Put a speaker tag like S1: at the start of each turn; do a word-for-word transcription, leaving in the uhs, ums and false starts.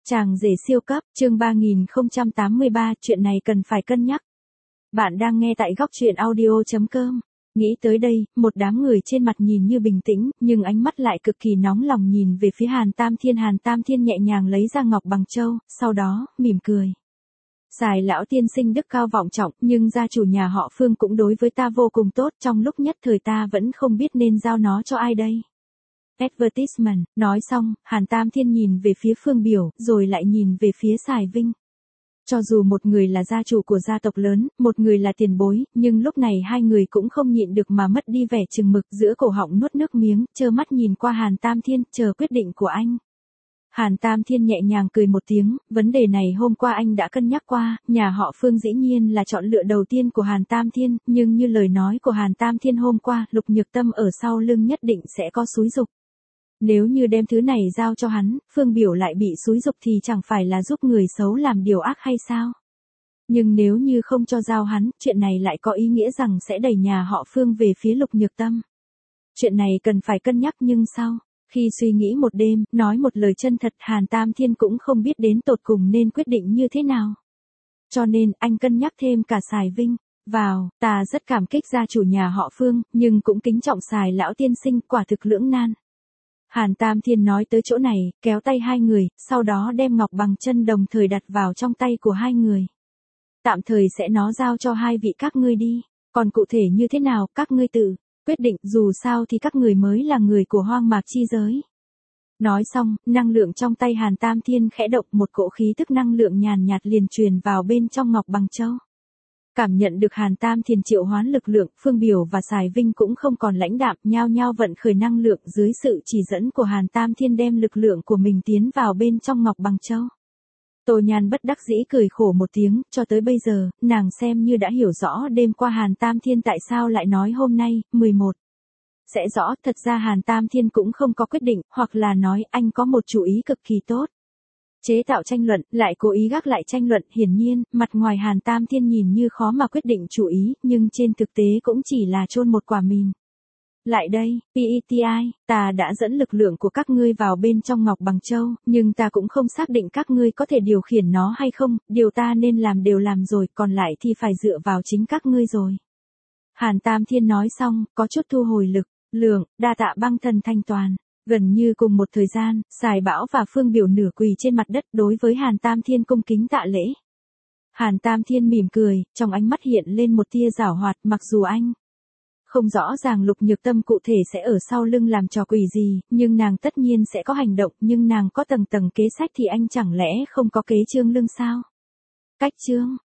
S1: Chàng rể siêu cấp, chương ba nghìn không trăm tám mươi ba, chuyện này cần phải cân nhắc. Bạn đang nghe tại góc truyện audio chấm com. Nghĩ tới đây, một đám người trên mặt nhìn như bình tĩnh, nhưng ánh mắt lại cực kỳ nóng lòng nhìn về phía Hàn Tam Thiên. Hàn Tam Thiên nhẹ nhàng lấy ra ngọc bằng châu, sau đó, mỉm cười. Sài lão tiên sinh đức cao vọng trọng, nhưng gia chủ nhà họ Phương cũng đối với ta vô cùng tốt, trong lúc nhất thời ta vẫn không biết nên giao nó cho ai đây. Advertisement, nói xong, Hàn Tam Thiên nhìn về phía Phương Biểu, rồi lại nhìn về phía Sài Vinh. Cho dù một người là gia chủ của gia tộc lớn, một người là tiền bối, nhưng lúc này hai người cũng không nhịn được mà mất đi vẻ chừng mực, giữa cổ họng nuốt nước miếng, trơ mắt nhìn qua Hàn Tam Thiên, chờ quyết định của anh. Hàn Tam Thiên nhẹ nhàng cười một tiếng, vấn đề này hôm qua anh đã cân nhắc qua, nhà họ Phương dĩ nhiên là chọn lựa đầu tiên của Hàn Tam Thiên, nhưng như lời nói của Hàn Tam Thiên hôm qua, Lục Nhược Tâm ở sau lưng nhất định sẽ có xúi giục. Nếu như đem thứ này giao cho hắn, Phương Biểu lại bị xúi giục thì chẳng phải là giúp người xấu làm điều ác hay sao? Nhưng nếu như không cho giao hắn, chuyện này lại có ý nghĩa rằng sẽ đẩy nhà họ Phương về phía Lục Nhược Tâm. Chuyện này cần phải cân nhắc, nhưng sau khi suy nghĩ một đêm, nói một lời chân thật, Hàn Tam Thiên cũng không biết đến tột cùng nên quyết định như thế nào. Cho nên, anh cân nhắc thêm cả Sài Vinh. Vào, ta rất cảm kích gia chủ nhà họ Phương, nhưng cũng kính trọng Sài lão tiên sinh, quả thực lưỡng nan. Hàn Tam Thiên nói tới chỗ này, kéo tay hai người, sau đó đem ngọc bằng chân đồng thời đặt vào trong tay của hai người. Tạm thời sẽ nó giao cho hai vị các ngươi đi, còn cụ thể như thế nào, các ngươi tự quyết định, dù sao thì các người mới là người của hoang mạc chi giới. Nói xong, năng lượng trong tay Hàn Tam Thiên khẽ động, một cỗ khí tức năng lượng nhàn nhạt liền truyền vào bên trong ngọc bằng châu. Cảm nhận được Hàn Tam Thiên triệu hoán lực lượng, Phương Biểu và Sài Vinh cũng không còn lãnh đạm, nhao nhao vận khởi năng lượng, dưới sự chỉ dẫn của Hàn Tam Thiên đem lực lượng của mình tiến vào bên trong ngọc bằng châu. Tô Nhan bất đắc dĩ cười khổ một tiếng, cho tới bây giờ, nàng xem như đã hiểu rõ đêm qua Hàn Tam Thiên tại sao lại nói hôm nay, mười một. Sẽ rõ, thật ra Hàn Tam Thiên cũng không có quyết định, hoặc là nói anh có một chủ ý cực kỳ tốt. Chế tạo tranh luận, lại cố ý gác lại tranh luận, hiển nhiên, mặt ngoài Hàn Tam Thiên nhìn như khó mà quyết định chủ ý, nhưng trên thực tế cũng chỉ là chôn một quả mìn. Lại đây, pê e tê i, ta đã dẫn lực lượng của các ngươi vào bên trong ngọc bằng châu, nhưng ta cũng không xác định các ngươi có thể điều khiển nó hay không, điều ta nên làm đều làm rồi, còn lại thì phải dựa vào chính các ngươi rồi. Hàn Tam Thiên nói xong, có chút thu hồi lực, lượng, đa tạ băng thần thanh toàn. Gần như cùng một thời gian, Sài Bão và Phương Biểu nửa quỳ trên mặt đất đối với Hàn Tam Thiên cung kính tạ lễ. Hàn Tam Thiên mỉm cười, trong ánh mắt hiện lên một tia giảo hoạt, mặc dù anh không rõ ràng Lục Nhược Tâm cụ thể sẽ ở sau lưng làm trò quỷ gì, nhưng nàng tất nhiên sẽ có hành động, nhưng nàng có tầng tầng kế sách thì anh chẳng lẽ không có kế trương lưng sao? Cách trương,